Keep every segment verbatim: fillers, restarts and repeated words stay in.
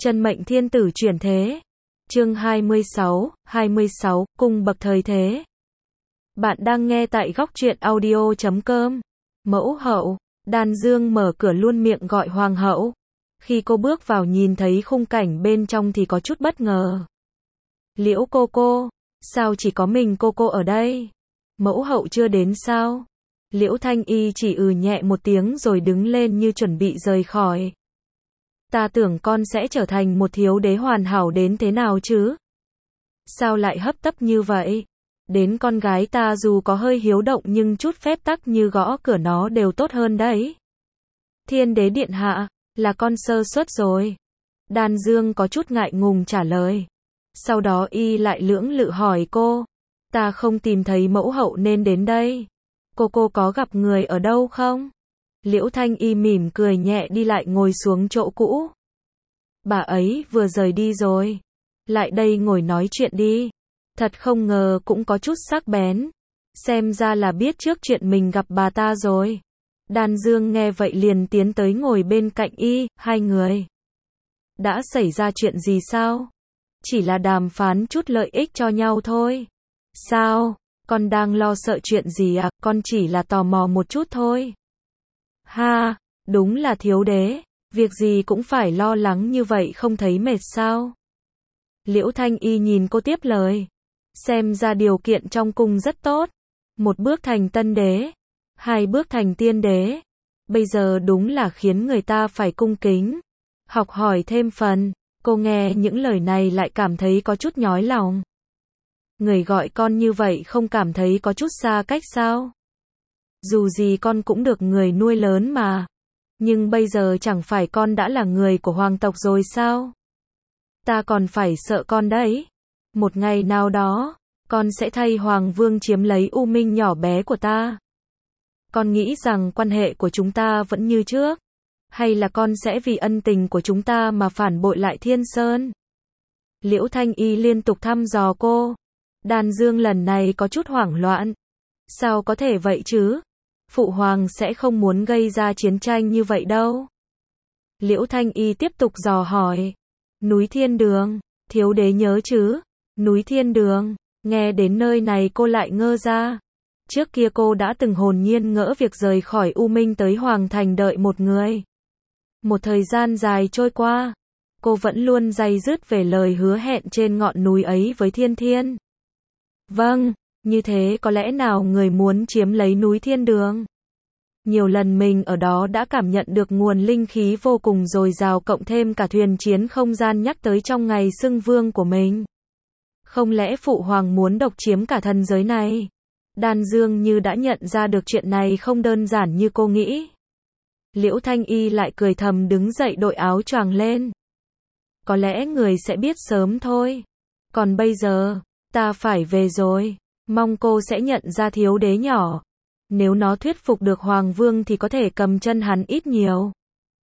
Chân mệnh thiên tử chuyển thế. Chương hai mươi sáu, hai mươi sáu, cung bậc thời thế. Bạn đang nghe tại góc truyện audio chấm com. Mẫu hậu, Đan Dương mở cửa luôn miệng gọi hoàng hậu. Khi cô bước vào nhìn thấy khung cảnh bên trong thì có chút bất ngờ. Liễu cô cô, sao chỉ có mình cô cô ở đây? Mẫu hậu chưa đến sao? Liễu Thanh Y chỉ ừ nhẹ một tiếng rồi đứng lên như chuẩn bị rời khỏi. Ta tưởng con sẽ trở thành một thiếu đế hoàn hảo đến thế nào chứ? Sao lại hấp tấp như vậy? Đến con gái ta dù có hơi hiếu động nhưng chút phép tắc như gõ cửa nó đều tốt hơn đấy. Thiên đế điện hạ, là con sơ suất rồi. Đan Dương có chút ngại ngùng trả lời. Sau đó y lại lưỡng lự hỏi cô. Ta không tìm thấy mẫu hậu nên đến đây. Cô cô có gặp người ở đâu không? Liễu Thanh Y mỉm cười nhẹ đi lại ngồi xuống chỗ cũ. Bà ấy vừa rời đi rồi. Lại đây ngồi nói chuyện đi. Thật không ngờ cũng có chút sắc bén. Xem ra là biết trước chuyện mình gặp bà ta rồi. Đan Dương nghe vậy liền tiến tới ngồi bên cạnh y, hai người. Đã xảy ra chuyện gì sao? Chỉ là đàm phán chút lợi ích cho nhau thôi. Sao? Con đang lo sợ chuyện gì à? Con chỉ là tò mò một chút thôi. Ha, đúng là thiếu đế. Việc gì cũng phải lo lắng như vậy không thấy mệt sao? Liễu Thanh Y nhìn cô tiếp lời. Xem ra điều kiện trong cung rất tốt. Một bước thành tân đế. Hai bước thành tiên đế. Bây giờ đúng là khiến người ta phải cung kính. Học hỏi thêm phần. Cô nghe những lời này lại cảm thấy có chút nhói lòng. Người gọi con như vậy không cảm thấy có chút xa cách sao? Dù gì con cũng được người nuôi lớn mà. Nhưng bây giờ chẳng phải con đã là người của hoàng tộc rồi sao? Ta còn phải sợ con đấy. Một ngày nào đó, con sẽ thay hoàng vương chiếm lấy u minh nhỏ bé của ta. Con nghĩ rằng quan hệ của chúng ta vẫn như trước? Hay là con sẽ vì ân tình của chúng ta mà phản bội lại Thiên Sơn? Liễu Thanh Y liên tục thăm dò cô. Đan Dương lần này có chút hoảng loạn. Sao có thể vậy chứ? Phụ hoàng sẽ không muốn gây ra chiến tranh như vậy đâu. Liễu Thanh Y tiếp tục dò hỏi. Núi Thiên Đường, thiếu đế nhớ chứ? Núi Thiên Đường, nghe đến nơi này cô lại ngơ ra. Trước kia cô đã từng hồn nhiên ngỡ việc rời khỏi U Minh tới Hoàng Thành đợi một người. Một thời gian dài trôi qua, cô vẫn luôn day dứt về lời hứa hẹn trên ngọn núi ấy với Thiên Thiên. Vâng, như thế có lẽ nào người muốn chiếm lấy núi Thiên Đường? Nhiều lần mình ở đó đã cảm nhận được nguồn linh khí vô cùng dồi dào cộng thêm cả thuyền chiến không gian nhắc tới trong ngày xưng vương của mình. Không lẽ phụ hoàng muốn độc chiếm cả thần giới này? Đan Dương như đã nhận ra được chuyện này không đơn giản như cô nghĩ. Liễu Thanh Y lại cười thầm đứng dậy đội áo choàng lên. Có lẽ người sẽ biết sớm thôi. Còn bây giờ, ta phải về rồi. Mong cô sẽ nhận ra thiếu đế nhỏ. Nếu nó thuyết phục được Hoàng Vương thì có thể cầm chân hắn ít nhiều.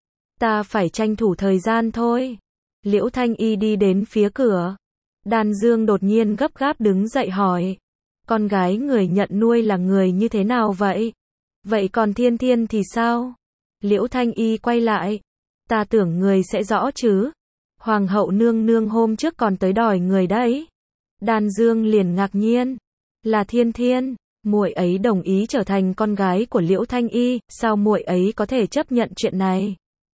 Ta phải tranh thủ thời gian thôi. Liễu Thanh Y đi đến phía cửa. Đan Dương đột nhiên gấp gáp đứng dậy hỏi. Con gái người nhận nuôi là người như thế nào vậy? Vậy còn Thiên Thiên thì sao? Liễu Thanh Y quay lại. Ta tưởng người sẽ rõ chứ. Hoàng hậu nương nương hôm trước còn tới đòi người đấy. Đan Dương liền ngạc nhiên. Là Thiên Thiên, muội ấy đồng ý trở thành con gái của Liễu Thanh Y, sao muội ấy có thể chấp nhận chuyện này?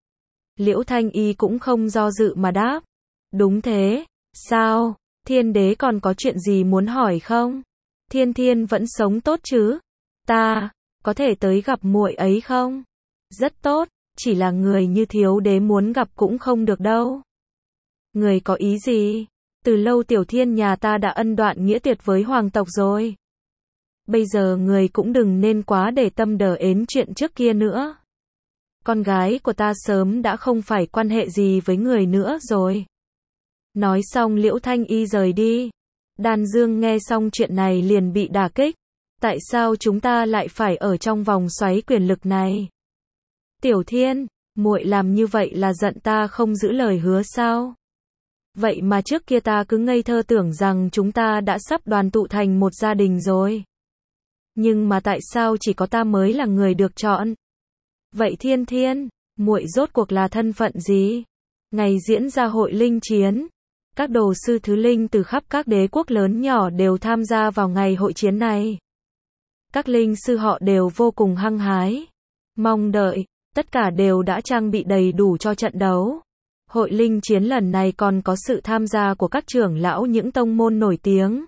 Liễu Thanh Y cũng không do dự mà đáp. Đúng thế, sao? Thiên đế còn có chuyện gì muốn hỏi không? Thiên Thiên vẫn sống tốt chứ? Ta, có thể tới gặp muội ấy không? Rất tốt, chỉ là người như thiếu đế muốn gặp cũng không được đâu. Người có ý gì? Từ lâu Tiểu Thiên nhà ta đã ân đoạn nghĩa tuyệt với hoàng tộc rồi. Bây giờ người cũng đừng nên quá để tâm đờ ến chuyện trước kia nữa. Con gái của ta sớm đã không phải quan hệ gì với người nữa rồi. Nói xong Liễu Thanh Y rời đi. Đan Dương nghe xong chuyện này liền bị đả kích. Tại sao chúng ta lại phải ở trong vòng xoáy quyền lực này? Tiểu Thiên, muội làm như vậy là giận ta không giữ lời hứa sao? Vậy mà trước kia ta cứ ngây thơ tưởng rằng chúng ta đã sắp đoàn tụ thành một gia đình rồi. Nhưng mà tại sao chỉ có ta mới là người được chọn? Vậy Thiên Thiên, muội rốt cuộc là thân phận gì? Ngày diễn ra hội linh chiến, các đồ sư thứ linh từ khắp các đế quốc lớn nhỏ đều tham gia vào ngày hội chiến này. Các linh sư họ đều vô cùng hăng hái, mong đợi, tất cả đều đã trang bị đầy đủ cho trận đấu. Hội linh chiến lần này còn có sự tham gia của các trưởng lão những tông môn nổi tiếng.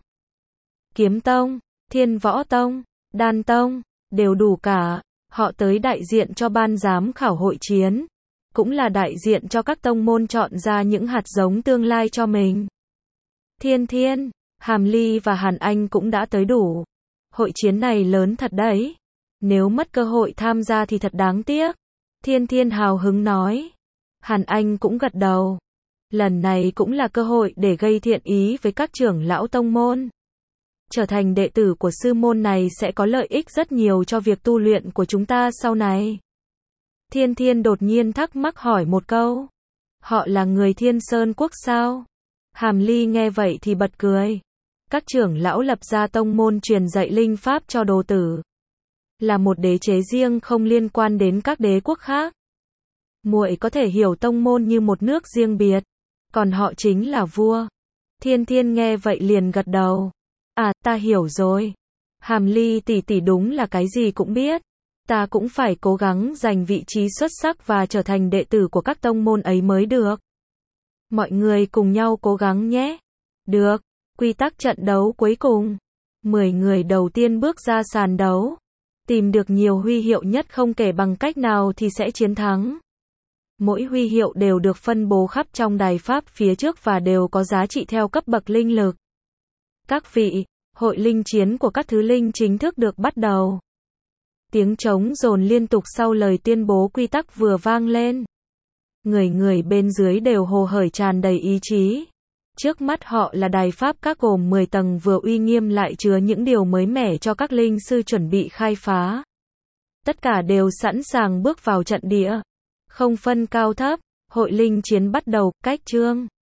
Kiếm Tông, Thiên Võ Tông, Đan Tông, đều đủ cả. Họ tới đại diện cho ban giám khảo hội chiến, cũng là đại diện cho các tông môn chọn ra những hạt giống tương lai cho mình. Thiên Thiên, Hàm Ly và Hàn Anh cũng đã tới đủ. Hội chiến này lớn thật đấy. Nếu mất cơ hội tham gia thì thật đáng tiếc. Thiên Thiên hào hứng nói. Hàn Anh cũng gật đầu. Lần này cũng là cơ hội để gây thiện ý với các trưởng lão tông môn. Trở thành đệ tử của sư môn này sẽ có lợi ích rất nhiều cho việc tu luyện của chúng ta sau này. Thiên Thiên đột nhiên thắc mắc hỏi một câu. Họ là người Thiên Sơn Quốc sao? Hàm Ly nghe vậy thì bật cười. Các trưởng lão lập ra tông môn truyền dạy linh pháp cho đồ tử. Là một đế chế riêng không liên quan đến các đế quốc khác. Muội có thể hiểu tông môn như một nước riêng biệt. Còn họ chính là vua. Thiên Thiên nghe vậy liền gật đầu. À, ta hiểu rồi. Hàm Ly tỷ tỷ đúng là cái gì cũng biết. Ta cũng phải cố gắng giành vị trí xuất sắc và trở thành đệ tử của các tông môn ấy mới được. Mọi người cùng nhau cố gắng nhé. Được. Quy tắc trận đấu cuối cùng. mười người đầu tiên bước ra sàn đấu. Tìm được nhiều huy hiệu nhất không kể bằng cách nào thì sẽ chiến thắng. Mỗi huy hiệu đều được phân bố khắp trong đài pháp phía trước và đều có giá trị theo cấp bậc linh lực. Các vị, hội linh chiến của các thứ linh chính thức được bắt đầu. Tiếng trống dồn liên tục sau lời tuyên bố quy tắc vừa vang lên. Người người bên dưới đều hồ hởi tràn đầy ý chí. Trước mắt họ là đài pháp các gồm mười tầng vừa uy nghiêm lại chứa những điều mới mẻ cho các linh sư chuẩn bị khai phá. Tất cả đều sẵn sàng bước vào trận địa. Không phân cao thấp, hội linh chiến bắt đầu, cách chương.